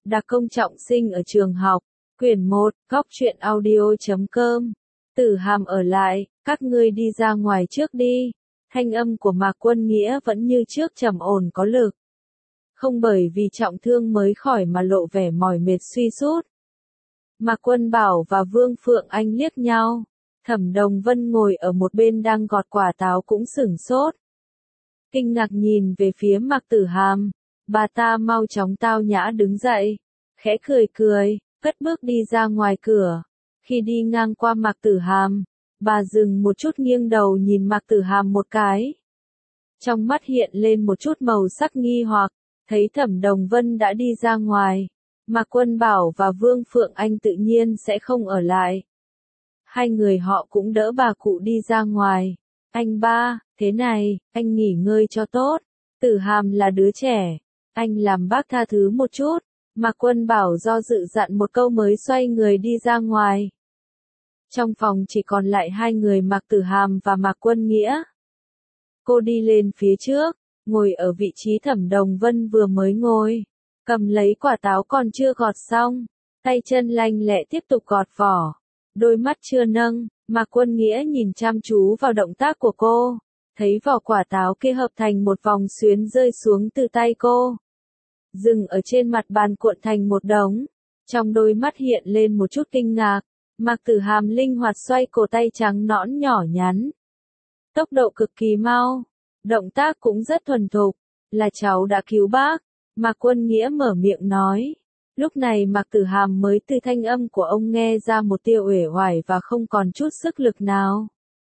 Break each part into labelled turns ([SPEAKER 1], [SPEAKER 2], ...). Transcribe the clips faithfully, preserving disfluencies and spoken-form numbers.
[SPEAKER 1] Đặc công trọng sinh ở trường học, quyển một, góc truyện audio chấm com. Tử Hàm ở lại, các ngươi đi ra ngoài trước đi. Thanh âm của Mạc Quân Nghĩa vẫn như trước trầm ổn có lực. Không bởi vì trọng thương mới khỏi mà lộ vẻ mỏi mệt suy sút. Mạc Quân Bảo và Vương Phượng Anh liếc nhau. Thẩm Đồng Vân ngồi ở một bên đang gọt quả táo cũng sửng sốt. Kinh ngạc nhìn về phía Mạc Tử Hàm. Bà ta mau chóng tao nhã đứng dậy. Khẽ cười cười, cất bước đi ra ngoài cửa. Khi đi ngang qua Mạc Tử Hàm, bà dừng một chút nghiêng đầu nhìn Mạc Tử Hàm một cái. Trong mắt hiện lên một chút màu sắc nghi hoặc, thấy Thẩm Đồng Vân đã đi ra ngoài. Mạc Quân Bảo và Vương Phượng Anh tự nhiên sẽ không ở lại. Hai người họ cũng đỡ bà cụ đi ra ngoài. Anh ba, thế này, anh nghỉ ngơi cho tốt. Tử Hàm là đứa trẻ. Anh làm bác tha thứ một chút. Mạc Quân Bảo do dự dặn một câu mới xoay người đi ra ngoài. Trong phòng chỉ còn lại hai người Mạc Tử Hàm và Mạc Quân Nghĩa. Cô đi lên phía trước, ngồi ở vị trí Thẩm Đồng Vân vừa mới ngồi. Cầm lấy quả táo còn chưa gọt xong. Tay chân lanh lẹ tiếp tục gọt vỏ. Đôi mắt chưa nâng, Mạc Quân Nghĩa nhìn chăm chú vào động tác của cô. Thấy vỏ quả táo kia hợp thành một vòng xuyến rơi xuống từ tay cô. Dừng ở trên mặt bàn cuộn thành một đống. Trong đôi mắt hiện lên một chút kinh ngạc. Mạc Tử Hàm linh hoạt xoay cổ tay trắng nõn nhỏ nhắn. Tốc độ cực kỳ mau. Động tác cũng rất thuần thục. Là cháu đã cứu bác. Mạc Quân Nghĩa mở miệng nói. Lúc này Mạc Tử Hàm mới từ thanh âm của ông nghe ra một tia uể oải và không còn chút sức lực nào.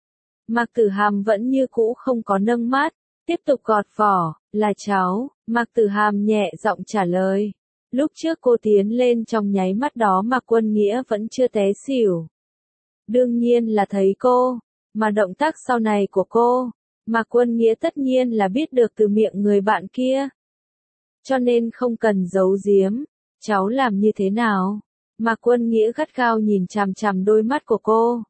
[SPEAKER 1] Mạc Tử Hàm vẫn như cũ không có nâng mắt. Tiếp tục gọt vỏ, là cháu. Mạc Tử Hàm nhẹ giọng trả lời. Lúc trước cô tiến lên trong nháy mắt đó Mạc Quân Nghĩa vẫn chưa té xỉu. Đương nhiên là thấy cô, mà động tác sau này của cô, Mạc Quân Nghĩa tất nhiên là biết được từ miệng người bạn kia. Cho nên không cần giấu giếm, cháu làm như thế nào? Mạc Quân Nghĩa gắt gao nhìn chằm chằm đôi mắt của cô.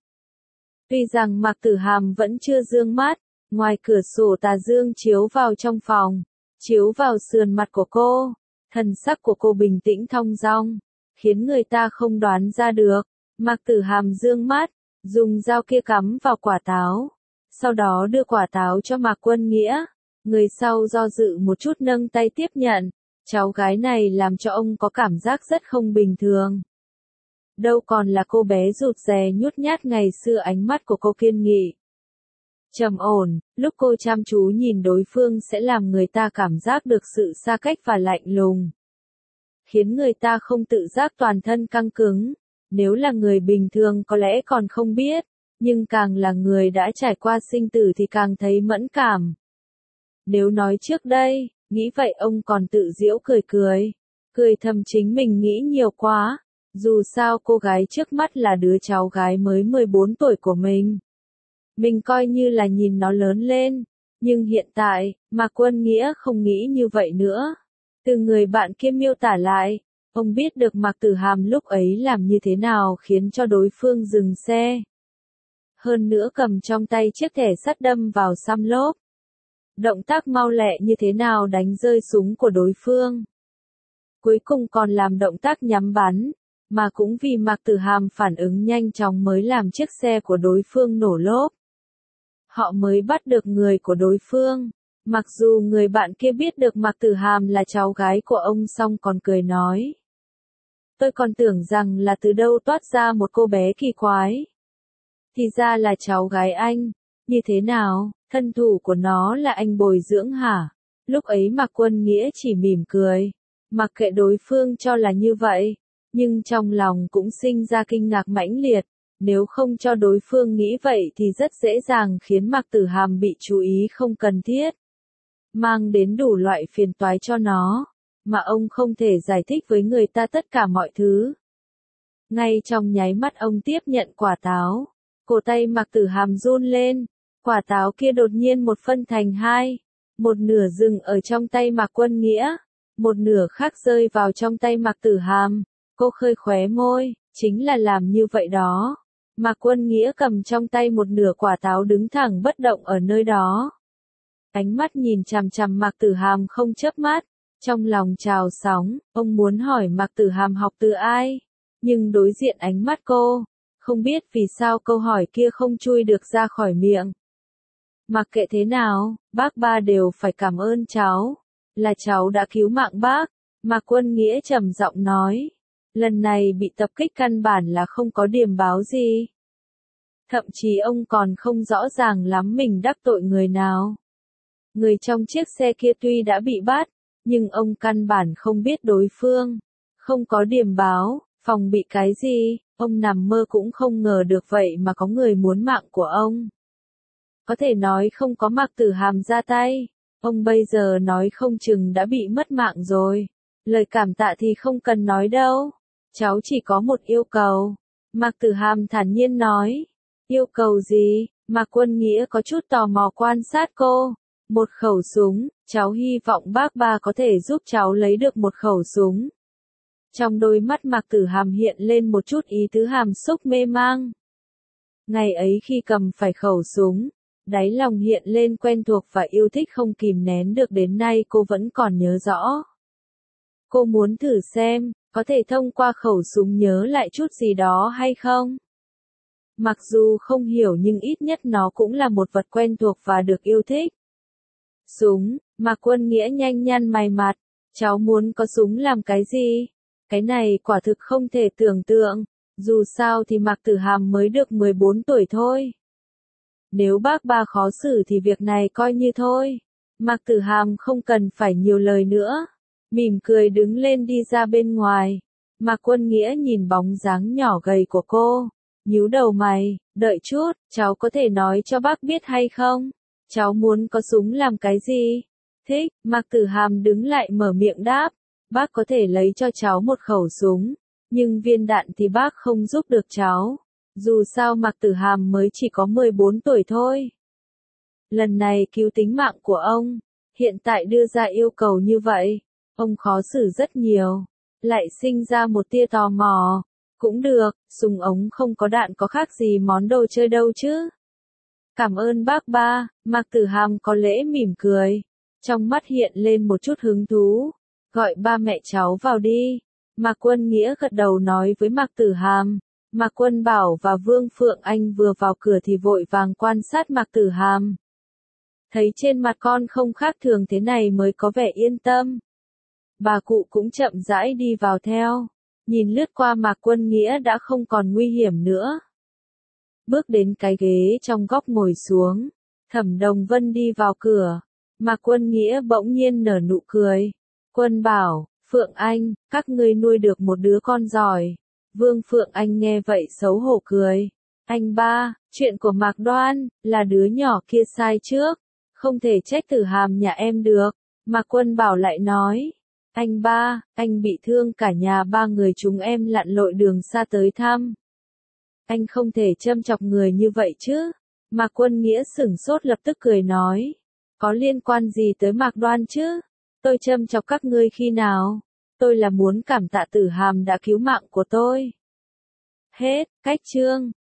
[SPEAKER 1] Tuy rằng Mạc Tử Hàm vẫn chưa dương mắt, ngoài cửa sổ tà dương chiếu vào trong phòng, chiếu vào sườn mặt của cô. Thần sắc của cô bình tĩnh thong dong, khiến người ta không đoán ra được. Mạc Tử Hàm dương mắt, dùng dao kia cắm vào quả táo. Sau đó đưa quả táo cho Mạc Quân Nghĩa. Người sau do dự một chút nâng tay tiếp nhận. Cháu gái này làm cho ông có cảm giác rất không bình thường. Đâu còn là cô bé rụt rè nhút nhát ngày xưa, ánh mắt của cô kiên nghị. Trầm ổn, lúc cô chăm chú nhìn đối phương sẽ làm người ta cảm giác được sự xa cách và lạnh lùng. Khiến người ta không tự giác toàn thân căng cứng. Nếu là người bình thường có lẽ còn không biết, nhưng càng là người đã trải qua sinh tử thì càng thấy mẫn cảm. Nếu nói trước đây, nghĩ vậy ông còn tự giễu cười cười. Cười thầm chính mình nghĩ nhiều quá. Dù sao cô gái trước mắt là đứa cháu gái mới mười bốn tuổi của mình. Mình coi như là nhìn nó lớn lên. Nhưng hiện tại, Mạc Quân Nghĩa không nghĩ như vậy nữa. Từ người bạn kia miêu tả lại, ông biết được Mạc Tử Hàm lúc ấy làm như thế nào khiến cho đối phương dừng xe. Hơn nữa cầm trong tay chiếc thẻ sắt đâm vào xăm lốp. Động tác mau lẹ như thế nào đánh rơi súng của đối phương. Cuối cùng còn làm động tác nhắm bắn, mà cũng vì Mạc Tử Hàm phản ứng nhanh chóng mới làm chiếc xe của đối phương nổ lốp. Họ mới bắt được người của đối phương. Mặc dù người bạn kia biết được Mạc Tử Hàm là cháu gái của ông xong còn cười nói. Tôi còn tưởng rằng là từ đâu toát ra một cô bé kỳ quái. Thì ra là cháu gái anh. Như thế nào, thân thủ của nó là anh bồi dưỡng hả? Lúc ấy Mạc Quân Nghĩa chỉ mỉm cười. Mặc kệ đối phương cho là như vậy. Nhưng trong lòng cũng sinh ra kinh ngạc mãnh liệt. Nếu không cho đối phương nghĩ vậy thì rất dễ dàng khiến Mạc Tử Hàm bị chú ý không cần thiết. Mang đến đủ loại phiền toái cho nó. Mà ông không thể giải thích với người ta tất cả mọi thứ. Ngay trong nháy mắt ông tiếp nhận quả táo. Cổ tay Mạc Tử Hàm run lên. Quả táo kia đột nhiên một phân thành hai. Một nửa dừng ở trong tay Mạc Quân Nghĩa. Một nửa khác rơi vào trong tay Mạc Tử Hàm. Cô khơi khóe môi. Chính là làm như vậy đó. Mạc Quân Nghĩa cầm trong tay một nửa quả táo đứng thẳng bất động ở nơi đó. Ánh mắt nhìn chằm chằm Mạc Tử Hàm không chớp mắt. Trong lòng trào sóng, ông muốn hỏi Mạc Tử Hàm học từ ai, nhưng đối diện ánh mắt cô, không biết vì sao câu hỏi kia không chui được ra khỏi miệng. Mặc kệ thế nào, bác ba đều phải cảm ơn cháu, là cháu đã cứu mạng bác, Mạc Quân Nghĩa trầm giọng nói. Lần này bị tập kích căn bản là không có điểm báo gì. Thậm chí ông còn không rõ ràng lắm mình đắc tội người nào. Người trong chiếc xe kia tuy đã bị bắt, nhưng ông căn bản không biết đối phương. Không có điểm báo, phòng bị cái gì, ông nằm mơ cũng không ngờ được vậy mà có người muốn mạng của ông. Có thể nói không có Mạc Tử Hàm ra tay, ông bây giờ nói không chừng đã bị mất mạng rồi. Lời cảm tạ thì không cần nói đâu. Cháu chỉ có một yêu cầu. Mạc Tử Hàm thản nhiên nói. Yêu cầu gì? Mạc Quân Nghĩa có chút tò mò quan sát cô. Một khẩu súng, cháu hy vọng bác ba có thể giúp cháu lấy được một khẩu súng. Trong đôi mắt Mạc Tử Hàm hiện lên một chút ý tứ hàm xúc mê mang. Ngày ấy khi cầm phải khẩu súng, đáy lòng hiện lên quen thuộc và yêu thích không kìm nén được, đến nay cô vẫn còn nhớ rõ. Cô muốn thử xem, có thể thông qua khẩu súng nhớ lại chút gì đó hay không? Mặc dù không hiểu nhưng ít nhất nó cũng là một vật quen thuộc và được yêu thích. Súng, Mạc Quân Nghĩa nhanh nhăn mày mặt, cháu muốn có súng làm cái gì? Cái này quả thực không thể tưởng tượng, dù sao thì Mạc Tử Hàm mới được mười bốn tuổi thôi. Nếu bác ba khó xử thì việc này coi như thôi. Mạc Tử Hàm không cần phải nhiều lời nữa. Mỉm cười đứng lên đi ra bên ngoài. Mạc Quân Nghĩa nhìn bóng dáng nhỏ gầy của cô, nhíu đầu mày, đợi chút, cháu có thể nói cho bác biết hay không? Cháu muốn có súng làm cái gì? Thích, Mạc Tử Hàm đứng lại mở miệng đáp, bác có thể lấy cho cháu một khẩu súng, nhưng viên đạn thì bác không giúp được cháu. Dù sao Mạc Tử Hàm mới chỉ có mười bốn tuổi thôi. Lần này cứu tính mạng của ông, hiện tại đưa ra yêu cầu như vậy, ông khó xử rất nhiều, lại sinh ra một tia tò mò. Cũng được, súng ống không có đạn có khác gì món đồ chơi đâu chứ. Cảm ơn bác ba, Mạc Tử Hàm có lễ mỉm cười, trong mắt hiện lên một chút hứng thú, gọi ba mẹ cháu vào đi. Mạc Quân Nghĩa gật đầu nói với Mạc Tử Hàm. Mạc Quân Bảo và Vương Phượng Anh vừa vào cửa thì vội vàng quan sát Mạc Tử Hàm. Thấy trên mặt con không khác thường thế này mới có vẻ yên tâm. Bà cụ cũng chậm rãi đi vào theo, nhìn lướt qua Mạc Quân Nghĩa đã không còn nguy hiểm nữa. Bước đến cái ghế trong góc ngồi xuống, Thẩm Đồng Vân đi vào cửa, Mạc Quân Nghĩa bỗng nhiên nở nụ cười. Quân Bảo, Phượng Anh, các ngươi nuôi được một đứa con giỏi. Vương Phượng Anh nghe vậy xấu hổ cười. Anh ba, chuyện của Mạc Đoan, là đứa nhỏ kia sai trước, không thể trách Tử Hàm nhà em được. Mạc Quân Bảo lại nói. Anh ba, anh bị thương cả nhà ba người chúng em lặn lội đường xa tới thăm. Anh không thể châm chọc người như vậy chứ. Mạc Quân Nghĩa sửng sốt lập tức cười nói. Có liên quan gì tới Mạc Đoan chứ? Tôi châm chọc các ngươi khi nào? Tôi là muốn cảm tạ Tử Hàm đã cứu mạng của tôi. Hết, cách chương.